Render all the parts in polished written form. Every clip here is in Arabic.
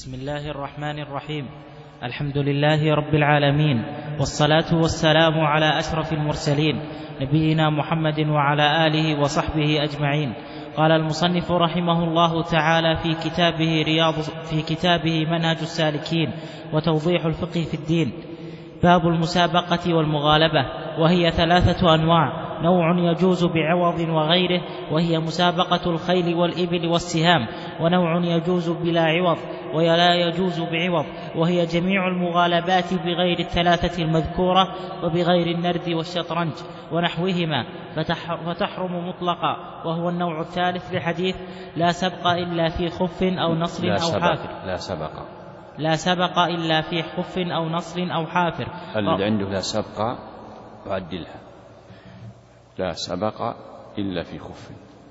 بسم الله الرحمن الرحيم. الحمد لله رب العالمين، والصلاة والسلام على أشرف المرسلين نبينا محمد وعلى آله وصحبه أجمعين. قال المصنف رحمه الله تعالى في كتابه منهج السالكين وتوضيح الفقه في الدين: باب المسابقة والمغالبة، وهي 3 أنواع: نوع يجوز بعوض وغيره، وهي مسابقة الخيل والإبل والسهام، ونوع يجوز بلا عوض ولا يجوز بعوض، وهي جميع المغالبات بغير 3 المذكورة وبغير النرد والشطرنج ونحوهما، فتحرم مطلقا، وهو النوع الثالث لحديث: لا سبق إلا في خف أو نصر أو حافر. لا سبق إلا في خف أو نصر أو حافر. اللي عنده لا سبق أعدلها: لا سبق إلا في خف.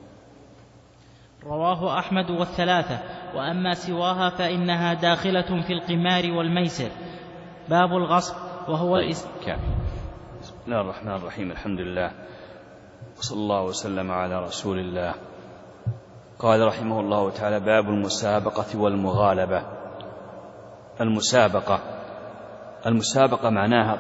رواه أحمد والثلاثة، وأما سواها فإنها داخلة في القمار والميسر. باب الغصب، وهو بسم الله الرحمن الرحيم. الحمد لله، وصلى الله وسلم على رسول الله. قال رحمه الله تعالى: باب المسابقة والمغالبة. المسابقة معناها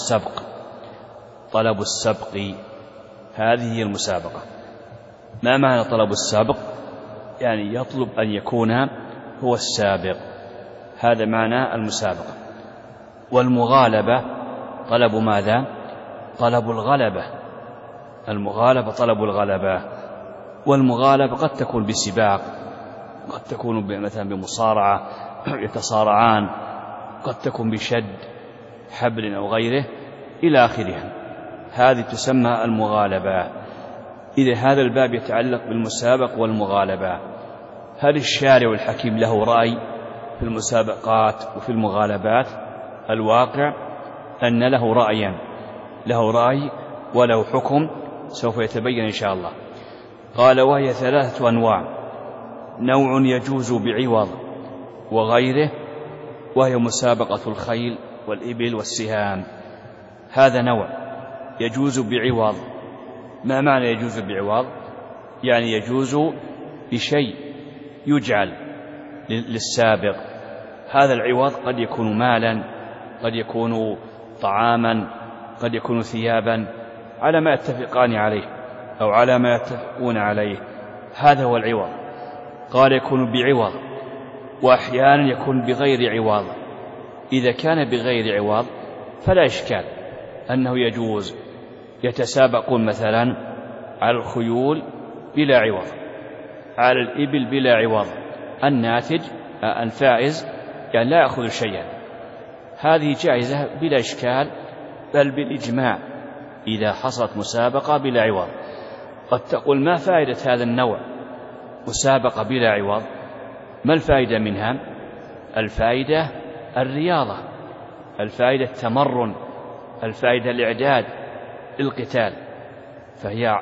طلب السبق، هذه هي المسابقة. ما معنى طلب السبق؟ يعني يطلب أن يكون هو السابق، هذا معنى المسابقة. والمغالبة طلب ماذا؟ طلب الغلبة. المغالبة طلب الغلبة. والمغالبة قد تكون بسباق، قد تكون مثلا بمصارعة يتصارعان، قد تكون بشد حبل أو غيره إلى آخرها، هذه تسمى المغالبة. إذا هذا الباب يتعلق بالمسابق والمغالبة. هل الشارع الحكيم له رأي في المسابقات وفي المغالبات؟ الواقع أن له رأي وله حكم، سوف يتبين إن شاء الله. قال: وهي 3 أنواع: نوع يجوز بعوض وغيره، وهي مسابقة الخيل والإبل والسهام. هذا نوع يجوز بعوض. ما معنى يجوز بعوض؟ يعني يجوز بشيء يجعل للسابق. هذا العوض قد يكون مالا، قد يكون طعاما، قد يكون ثيابا، على ما يتفقان عليه أو على ما يتفقون عليه، هذا هو العوض. قال: يكون بعوض، وأحيانا يكون بغير عوض. إذا كان بغير عوض فلا إشكال أنه يجوز. يتسابقون مثلا على الخيول بلا عوض، على الإبل بلا عوض، الفائز يعني لا يأخذ شيئا، هذه جائزة بلا إشكال، بل بالإجماع إذا حصلت مسابقة بلا عوض. قد تقول: ما فائدة هذا النوع مسابقة بلا عوض؟ ما الفائدة منها؟ الفائدة الرياضة، الفائدة التمرن، الفائدة الإعداد للقتال، فهي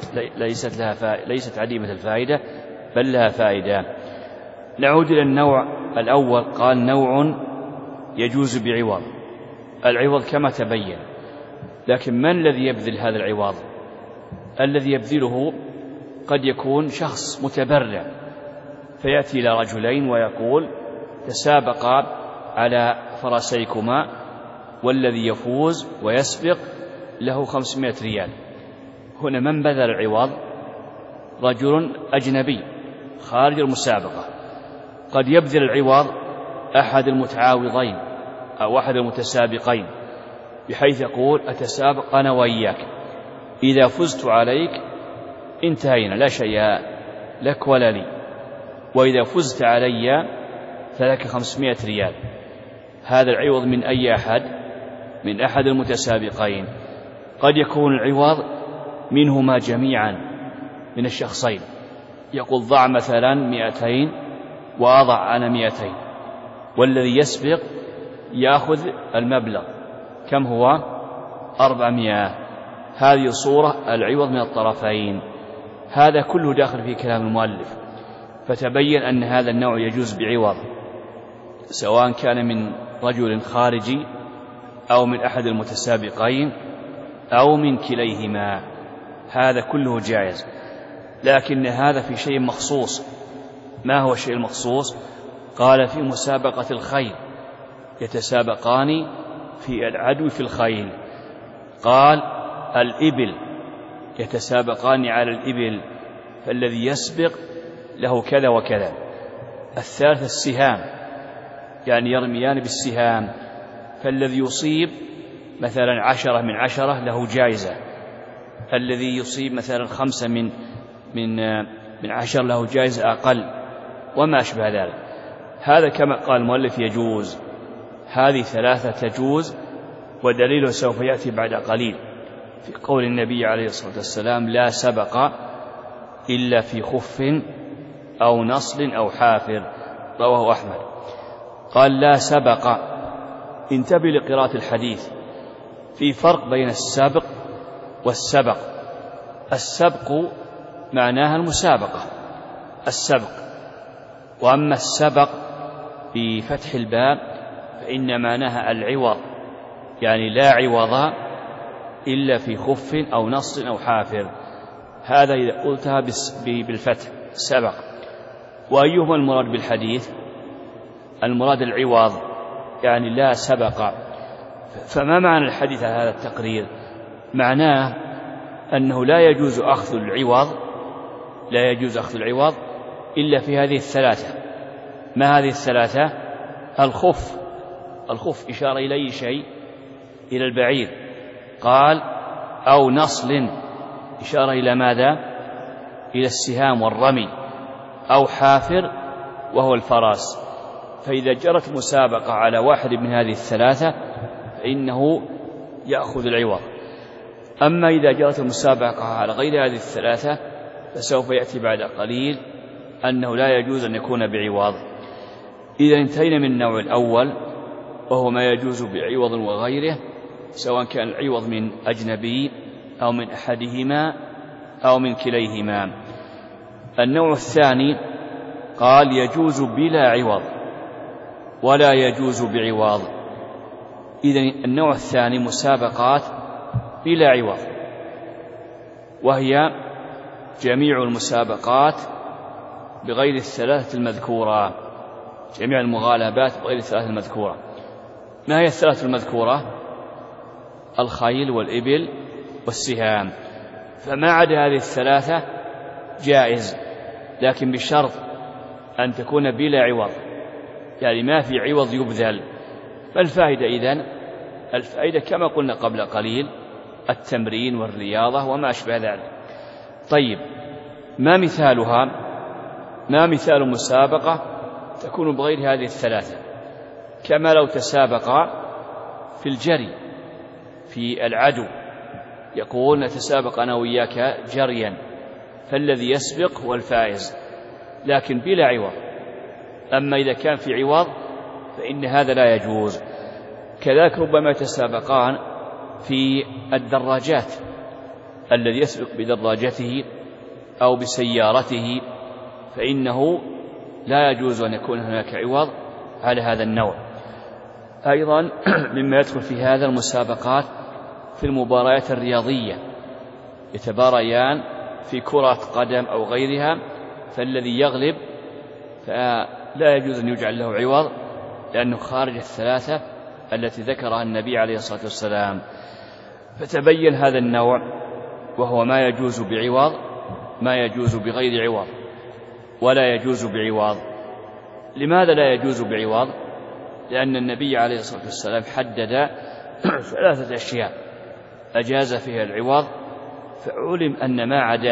ليست عديمة الفائدة، بل لها فائدة. نعود إلى النوع الأول. قال: نوع يجوز بعوض. العوض كما تبين، لكن من الذي يبذل هذا العوض؟ الذي يبذله قد يكون شخص متبرع، فيأتي إلى رجلين ويقول: تسابقا على فرسيكما، والذي يفوز ويسبق له 500 ريال. هنا من بذل العوض؟ رجل أجنبي خارج المسابقة. قد يبذل العوض أحد المتعاوضين أو أحد المتسابقين، بحيث يقول: أتسابق أنا وإياك، إذا فزت عليك انتهينا، لا شيء لك ولا لي، وإذا فزت علي فلك 500 ريال. هذا العوض من أي أحد؟ من أحد المتسابقين. قد يكون العوض منهما جميعا، من الشخصين، يقول: ضع مثلا 200 وأضع أنا 200، والذي يسبق يأخذ المبلغ، كم هو؟ 400. هذه صورة العوض من الطرفين. هذا كله داخل في كلام المؤلف، فتبين أن هذا النوع يجوز بعوض، سواء كان من رجل خارجي أو من أحد المتسابقين أو من كليهما، هذا كله جائز. لكن هذا في شيء مخصوص. ما هو الشيء المخصوص؟ قال في مسابقة الخيل يتسابقان في العدو في الخيل. قال الإبل يتسابقان على الإبل، فالذي يسبق له كذا وكذا. الثالث السهام، يعني يرميان بالسهام، فالذي يصيب مثلا 10 من 10 له جائزة، الذي يصيب مثلا 5 من 10 له جائزة أقل، وما أشبه ذلك. هذا كما قال المؤلف يجوز. هذه 3 تجوز، ودليله سوف يأتي بعد قليل في قول النبي عليه الصلاة والسلام: لا سبق إلا في خف أو نصل أو حافر، رواه أحمد. قال لا سبق، انتبه لقراءة الحديث، في فرق بين السبق والسبق. السبق معناها المسابقة، السبق، وأما السبق بفتح الباب فإن معناها العوض، يعني لا عوض إلا في خف أو نصل أو حافر. هذا إذا قلتها بالفتح سبق. وأيهما المراد بالحديث؟ المراد العوض، يعني لا سبق. فما معنى الحديث على هذا التقرير؟ معناه أنه لا يجوز أخذ العوض، لا يجوز أخذ العوض إلا في هذه 3. ما هذه 3؟ الخف، الخف إشارة إلى أي شيء؟ إلى البعير. قال أو نصل، إشارة إلى ماذا؟ إلى السهام والرمي. أو حافر وهو الفراس. فإذا جرت مسابقة على واحد من هذه 3 فإنه يأخذ العوض. أما إذا جرت المسابقة على غير هذه 3 فسوف يأتي بعد قليل أنه لا يجوز أن يكون بعوض. إذا انتهينا من النوع الأول وهو ما يجوز بعوض وغيره، سواء كان العوض من أجنبي أو من أحدهما أو من كليهما. النوع الثاني قال يجوز بلا عوض ولا يجوز بعوض. إذن النوع الثاني مسابقات بلا عوض، وهي جميع المسابقات بغير 3 المذكورة، جميع المغالبات بغير 3 المذكورة. ما هي 3 المذكورة؟ الخيل والإبل والسهام. فما عدا هذه 3 جائز، لكن بشرط أن تكون بلا عوض، يعني ما في عوض يبذل. فالفائدة إذن، الفائدة كما قلنا قبل قليل التمرين والرياضة وما أشبه ذلك. طيب، ما مثالها؟ ما مثال مسابقة تكون بغير هذه 3؟ كما لو تسابق في الجري في العدو، يقول نتسابق أنا وإياك جريا، فالذي يسبق هو الفائز، لكن بلا عوض. أما إذا كان في عوض فإن هذا لا يجوز. كذلك ربما يتسابقان في الدراجات، الذي يسبق بدراجته أو بسيارته فإنه لا يجوز أن يكون هناك عوض على هذا النوع. أيضا مما يدخل في هذا المسابقات في المباريات الرياضية، يتباريان في كرة قدم أو غيرها، فالذي يغلب فلا يجوز أن يجعل له عوض، لأنه خارج 3 التي ذكرها النبي عليه الصلاة والسلام. فتبين هذا النوع، وهو ما يجوز بعوض، ما يجوز بغير عوض، ولا يجوز بعوض. لماذا لا يجوز بعوض؟ لأن النبي عليه الصلاة والسلام حدد 3 أشياء أجاز فيها العوض، فعلم أن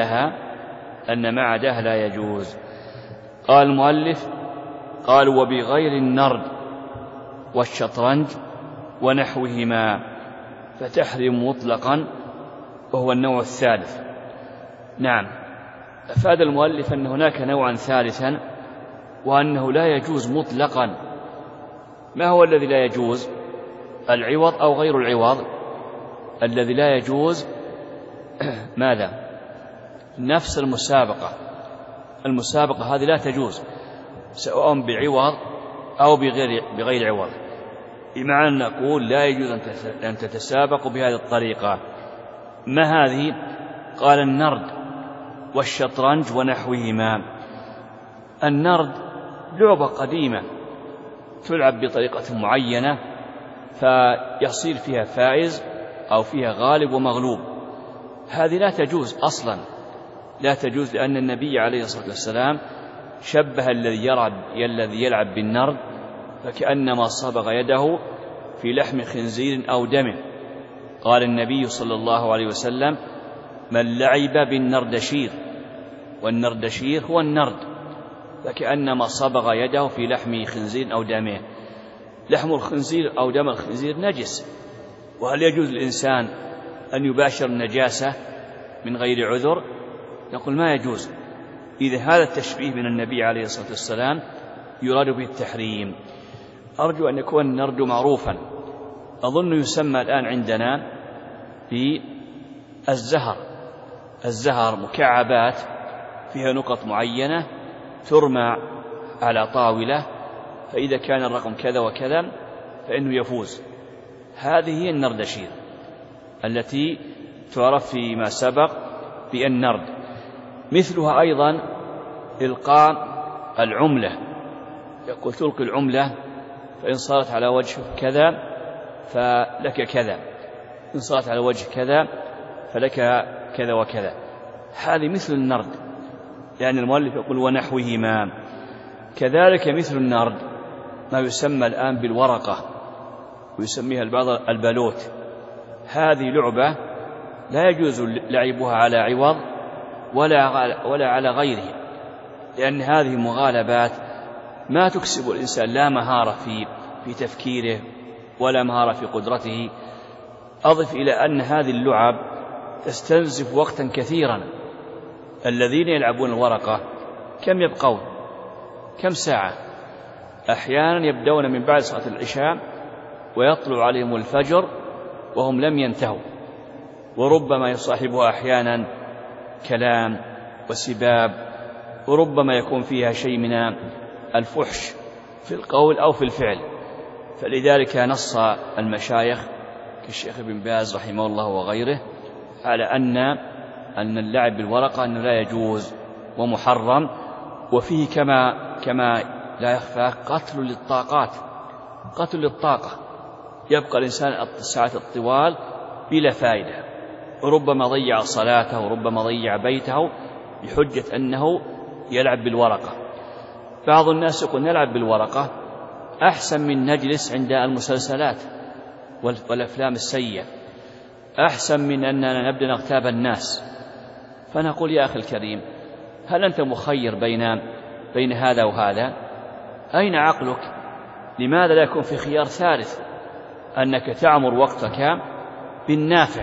ما عداها لا يجوز. قال المؤلف: قال وبغير النرد والشطرنج ونحوهما فتحرم مطلقا، وهو النوع الثالث. نعم، أفاد المؤلف أن هناك نوعا ثالثا، وأنه لا يجوز مطلقا. ما هو الذي لا يجوز؟ العوض أو غير العوض؟ الذي لا يجوز ماذا؟ نفس المسابقة هذه لا تجوز، سواء بعوض أو بغير عوض. بمعنى أن نقول لا يجوز أن تتسابقوا بهذه الطريقة. ما هذه؟ قال النرد والشطرنج ونحوهما. النرد لعبة قديمة تلعب بطريقة معينة فيصير فيها فائز أو فيها غالب ومغلوب، هذه لا تجوز أصلا، لا تجوز، لأن النبي عليه الصلاة والسلام شبه الذي يلعب بالنرد فكأنما صبغ يده في لحم خنزير أو دمه. قال النبي صلى الله عليه وسلم: من لعب بالنردشير، والنردشير هو النرد، فكأنما صبغ يده في لحم خنزير أو دمه. لحم الخنزير أو دم الخنزير نجس، وهل يجوز للإنسان أن يباشر النجاسة من غير عذر؟ نقول ما يجوز. إذا هذا التشبيه من النبي عليه الصلاة والسلام يراد به التحريم. أرجو أن يكون النرد معروفا، أظن يسمى الآن عندنا بالزهر. الزهر مكعبات فيها نقط معينة ترمى على طاولة، فإذا كان الرقم كذا وكذا فإنه يفوز. هذه هي النردشير التي تعرف فيما سبق بالنرد. مثلها أيضا إلقاء العملة، يقول تلقي العملة فإن صارت على وجه كذا فلك كذا، إن صارت على وجه كذا فلك كذا وكذا. هذه مثل النرد، يعني المؤلف يقول ونحوهما. كذلك مثل النرد ما يسمى الآن بالورقة، ويسميها البعض البالوت. هذه لعبة لا يجوز لعبها على عوض ولا على غيره، لأن هذه مغالبات ما تكسب الإنسان لا مهارة في تفكيره ولا مهارة في قدرته. أضف إلى أن هذه اللعب تستنزف وقتا كثيرا. الذين يلعبون الورقة كم يبقون؟ كم ساعة؟ أحيانا يبدون من بعد صلاة العشاء ويطلع عليهم الفجر وهم لم ينتهوا، وربما يصاحبها أحيانا كلام وسباب، وربما يكون فيها شيء من الفحش في القول أو في الفعل. فلذلك نص المشايخ كالشيخ ابن باز رحمه الله وغيره على أن اللعب بالورقة أنه لا يجوز ومحرم، وفيه كما لا يخفى قتل للطاقات، قتل للطاقة. يبقى الإنسان الساعات الطوال بلا فائدة، وربما ضيع صلاته وربما ضيع بيته بحجة أنه يلعب بالورقة. بعض الناس يقول نلعب بالورقة أحسن من نجلس عند المسلسلات والأفلام السيئة، أحسن من أننا نبدأ نغتاب الناس. فنقول يا أخي الكريم، هل أنت مخير بين هذا وهذا؟ أين عقلك؟ لماذا لا يكون في خيار ثالث، أنك تعمر وقتك بالنافع؟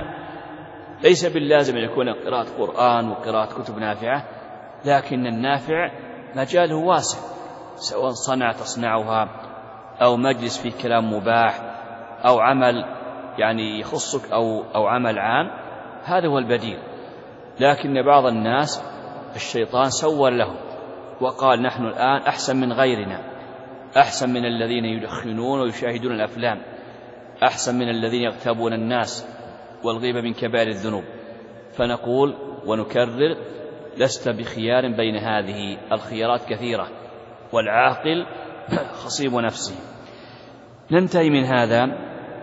ليس باللازم أن يكون قراءة قرآن وقراءة كتب نافعة، لكن النافع مجاله واسع، سواء تصنعها أو مجلس فيه كلام مباح أو عمل يعني يخصك أو عمل عام، هذا هو البديل. لكن بعض الناس الشيطان سول له وقال نحن الآن أحسن من غيرنا، أحسن من الذين يدخنون ويشاهدون الأفلام، أحسن من الذين يغتابون الناس، والغيبة من كبائر الذنوب. فنقول ونكرر لست بخيار بين هذه الخيارات كثيرة، والعاقل خصيب نفسه. ننتهي من هذا،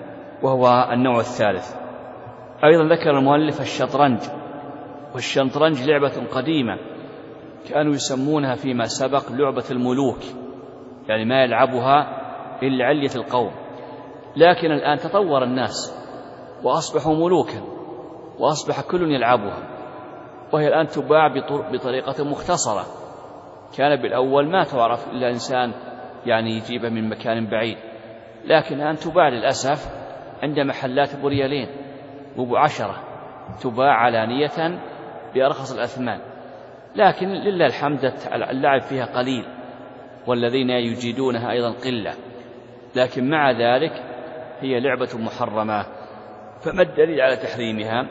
وهو النوع الثالث. أيضا ذكر المؤلف الشطرنج، والشطرنج لعبة قديمة كانوا يسمونها فيما سبق لعبة الملوك، يعني ما يلعبها إلا علية القوم. لكن الآن تطور الناس وأصبحوا ملوكا، وأصبح كل يلعبها، وهي الآن تباع بطريقة مختصرة. كان بالأول ما تعرف إلا إنسان يعني يجيبها من مكان بعيد، لكن الآن تباع للأسف عند محلات بريالين ب10، تباع علانية بأرخص الأثمان. لكن لله الحمد اللعب فيها قليل، والذين يجيدونها أيضا قلة، لكن مع ذلك هي لعبة محرمة. فما الدليل على تحريمها؟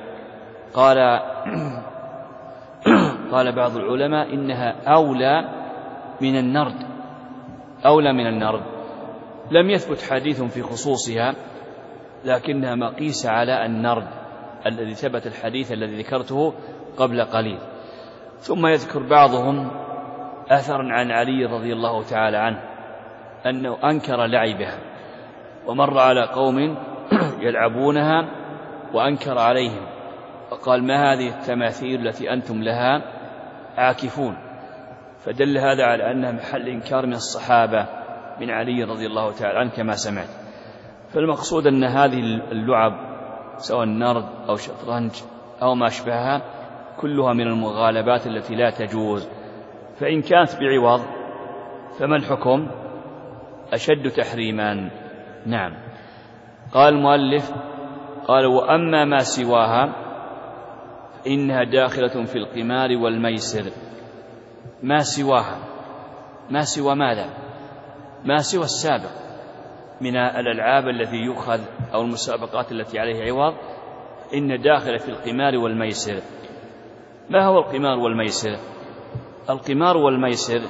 قال بعض العلماء إنها أولى من النرد، أولى من النرد. لم يثبت حديث في خصوصها، لكنها مقيسة على النرد الذي ثبت الحديث الذي ذكرته قبل قليل. ثم يذكر بعضهم أثر عن علي رضي الله تعالى عنه أنه أنكر لعبها ومر على قوم يلعبونها وأنكر عليهم وقال: ما هذه التماثيل التي أنتم لها عاكفون؟ فدل هذا على أنها محل إنكار من الصحابة من علي رضي الله تعالى عنه كما سمعت. فالمقصود أن هذه اللعب سواء نرد أو شطرنج أو ما أشبهها كلها من المغالبات التي لا تجوز، فإن كانت بعوض فما الحكم؟ أشد تحريما. نعم. قال المؤلف: قال: وأما ما سواها فإنها داخلة في القمار والميسر. ما سواها، ما سوى ماذا؟ ما سوى السابق من الألعاب التي يؤخذ أو المسابقات التي عليها عوض، إن داخل في القمار والميسر. ما هو القمار والميسر؟ القمار والميسر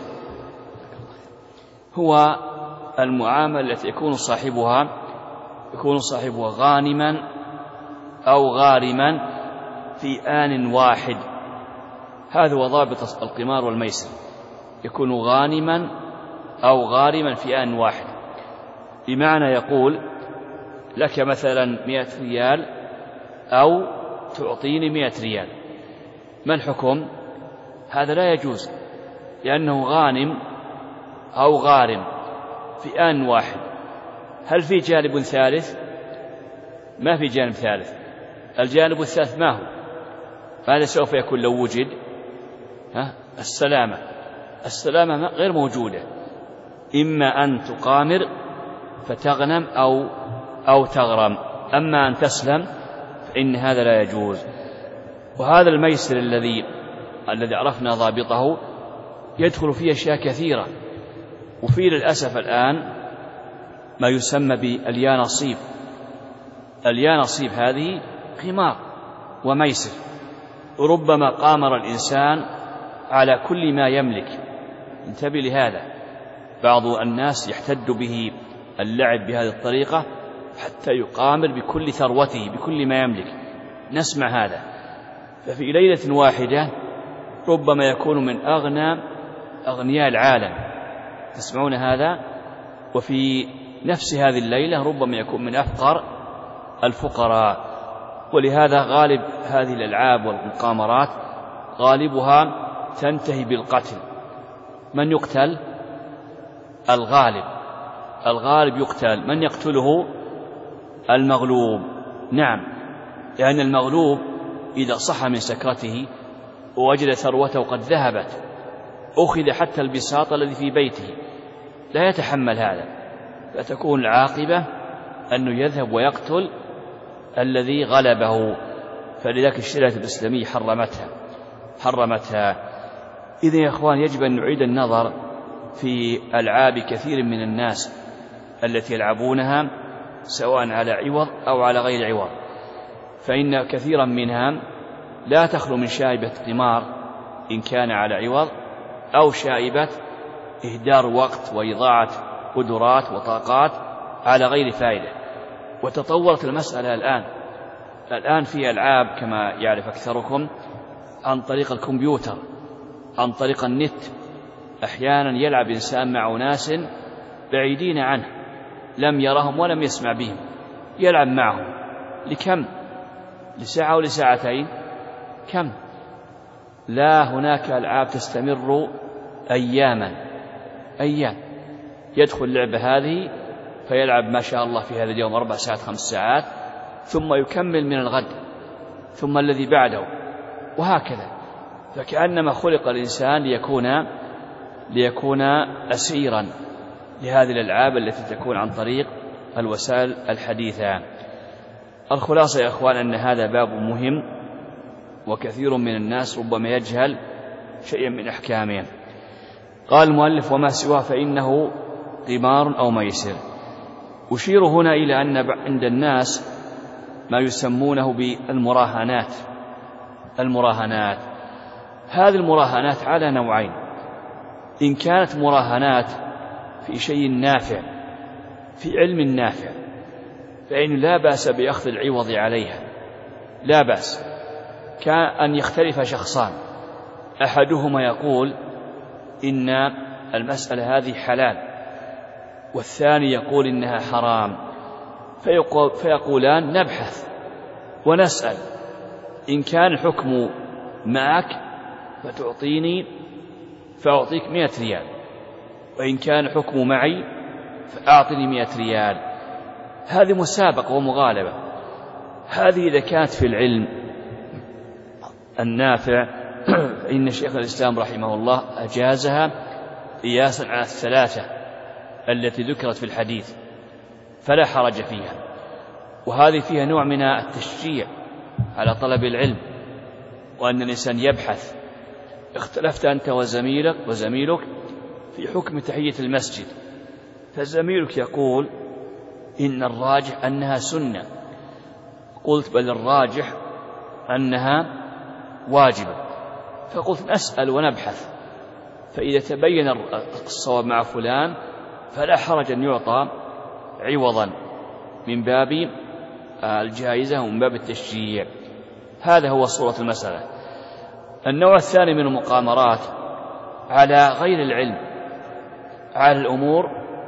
هو المعاملة التي يكون صاحبها غانما أو غارما في آن واحد. هذا هو ضابط القمار والميسر، يكون غانما أو غارما في آن واحد، بمعنى يقول لك مثلا 100 ريال أو تعطيني 100 ريال. ما الحكم؟ هذا لا يجوز، لأنه غانم أو غارم في آن واحد. هل في جانب ثالث؟ ما في جانب ثالث. الجانب الثالث ما هو؟ ماذا سوف يكون لو وجد؟ السلامة غير موجودة، إما أن تقامر فتغنم أو تغرم، أما أن تسلم فإن هذا لا يجوز. وهذا الميسر الذي عرفنا ضابطه يدخل فيه أشياء كثيرة، وفي للأسف الآن ما يسمى باليانصيب. اليانصيب هذه قمار وميسر، وربما قامر الإنسان على كل ما يملك. انتبه لهذا، بعض الناس يحتد به اللعب بهذه الطريقة حتى يقامر بكل ثروته بكل ما يملك. نسمع هذا، ففي ليلة واحدة ربما يكون من أغنياء العالم، تسمعون هذا؟ وفي نفس هذه الليلة ربما يكون من أفقر الفقراء. ولهذا غالب هذه الألعاب والمقامرات غالبها تنتهي بالقتل. من يقتل؟ الغالب يقتل. من يقتله؟ المغلوب. نعم، لأن المغلوب إذا صح من سكرته ووجد ثروته قد ذهبت أخذ حتى البساط الذي في بيته، لا يتحمل هذا، فتكون العاقبة أنه يذهب ويقتل الذي غلبه. فلذلك الشريعة الإسلامية حرمتها. إذن يا إخوان يجب أن نعيد النظر في ألعاب كثير من الناس التي يلعبونها سواء على عوض أو على غير عوض، فإن كثيرا منها لا تخلو من شائبة قمار إن كان على عوض، أو شائبة إهدار وقت وإضاعة قدرات وطاقات على غير فائدة. وتطورت المسألة الآن في ألعاب كما يعرف أكثركم عن طريق الكمبيوتر، عن طريق النت. أحيانا يلعب إنسان مع ناس بعيدين عنه لم يرهم ولم يسمع بهم، يلعب معهم لكم؟ لساعة أو لساعتين؟ كم؟ لا، هناك ألعاب تستمر أيام. يدخل اللعبة هذه فيلعب ما شاء الله في هذا اليوم 4 ساعات 5 ساعات، ثم يكمل من الغد، ثم الذي بعده، وهكذا. فكأنما خلق الإنسان ليكون أسيرا لهذه الألعاب التي تكون عن طريق الوسائل الحديثة. الخلاصة يا إخوان أن هذا باب مهم، وكثير من الناس ربما يجهل شيئا من أحكامه. قال المؤلف: وما سواه فإنه قمار أو ميسر. أشير هنا إلى أن عند الناس ما يسمونه بالمراهنات. هذه المراهنات على نوعين: إن كانت مراهنات في شيء نافع، في علم نافع، فإن لا بأس بأخذ العوض عليها، لا بأس. كان أن يختلف شخصان، أحدهما يقول إن المسألة هذه حلال، والثاني يقول إنها حرام، فيقولان نبحث ونسأل، إن كان الحكم معك فتعطيني فأعطيك 100 ريال، وإن كان الحكم معي فأعطني 100 ريال. هذه مسابقة ومغالبة. هذه إذا كانت في العلم النافع فإن شيخ الإسلام رحمه الله أجازها قياسا على الثلاثة التي ذكرت في الحديث، فلا حرج فيها. وهذه فيها نوع من التشجيع على طلب العلم، وأن الإنسان يبحث. اختلفت أنت وزميلك في حكم تحية المسجد، فزميلك يقول إن الراجح أنها سنة، قلت بل الراجح أنها واجبة، فقلت نسأل ونبحث، فإذا تبين الصواب مع فلان فلا حرج أن يعطى عوضا من باب الجائزة ومن باب التشجيع. هذا هو صورة المسألة. النوع الثاني من المقامرات على غير العلم، على الأمور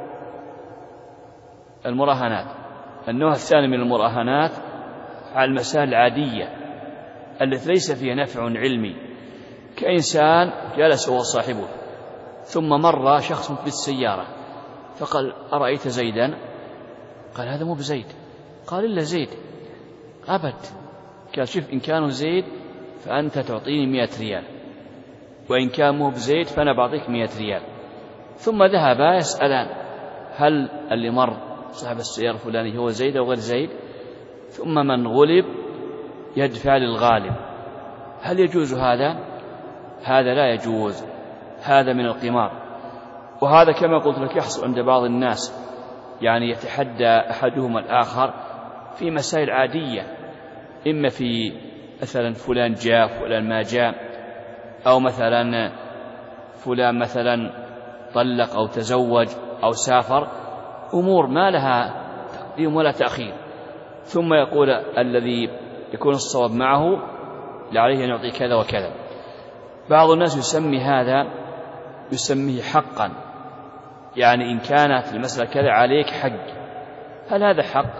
المراهنات. النوع الثاني من المراهنات على المسائل العادية التي ليس فيها نفع علمي، كإنسان جلس هو صاحبه ثم مر شخص بالسيارة فقال أرأيت زيدا؟ قال هذا مو بزيد. قال إلا زيد. أبد. قال شوف إن كانوا زيد فأنت تعطيني 100 ريال، وإن كان مو بزيد فأنا بعطيك 100 ريال. ثم ذهبا يسألان هل اللي مر صاحب السيارة الفلاني هو زيد أو غير زيد؟ ثم من غلب يدفع للغالب. هل يجوز هذا؟ هذا لا يجوز، هذا من القمار. وهذا كما قلت لك يحصل عند بعض الناس، يعني يتحدى أحدهم الآخر في مسائل عادية، إما في مثلا فلان جاء فلان ما جاء، أو مثلا فلان مثلا طلق أو تزوج أو سافر، أمور ما لها تقديم ولا تأخير. ثم يقول الذي يكون الصواب معه لعليه أن يعطي كذا وكذا. بعض الناس يسمي هذا يسميه حقا، يعني إن كانت المسألة كذا عليك حق. هل هذا حق؟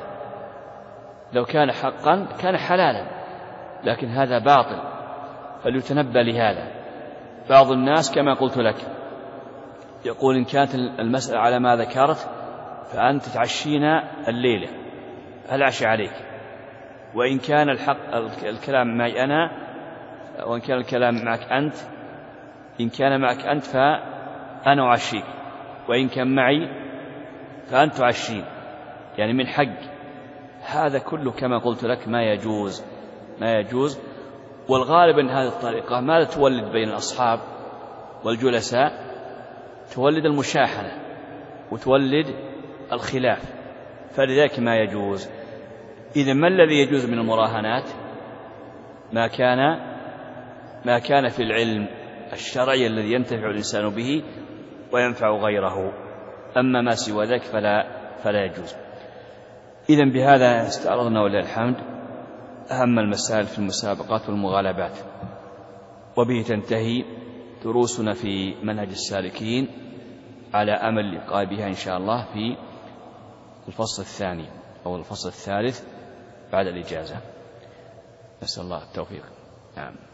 لو كان حقا كان حلالا، لكن هذا باطل، فليتنبه لهذا. بعض الناس كما قلت لك يقول إن كانت المسألة على ما ذكرت فأنت تعشينا الليلة، هل عشي عليك؟ وإن كان الكلام معي أنا، وإن كان الكلام معك أنت، إن كان معك أنت فأنا أعشيك، وإن كان معي فأنت تعشين، يعني من حق. هذا كله كما قلت لك ما يجوز. والغالب أن هذه الطريقة ماذا تولد بين الأصحاب والجلساء؟ تولد المشاحنة وتولد الخلاف، فلذلك ما يجوز. إذن ما الذي يجوز من المراهنات؟ ما كان في العلم الشرعي الذي ينتفع الإنسان به وينفع غيره، أما ما سوى ذلك فلا يجوز. إذن بهذا استعرضنا ولله الحمد أهم المسائل في المسابقات والمغالبات، وبه تنتهي دروسنا في منهج السالكين على أمل اللقاء بها إن شاء الله في الفصل الثاني أو الفصل الثالث بعد الإجازة. نسأل الله التوفيق. نعم.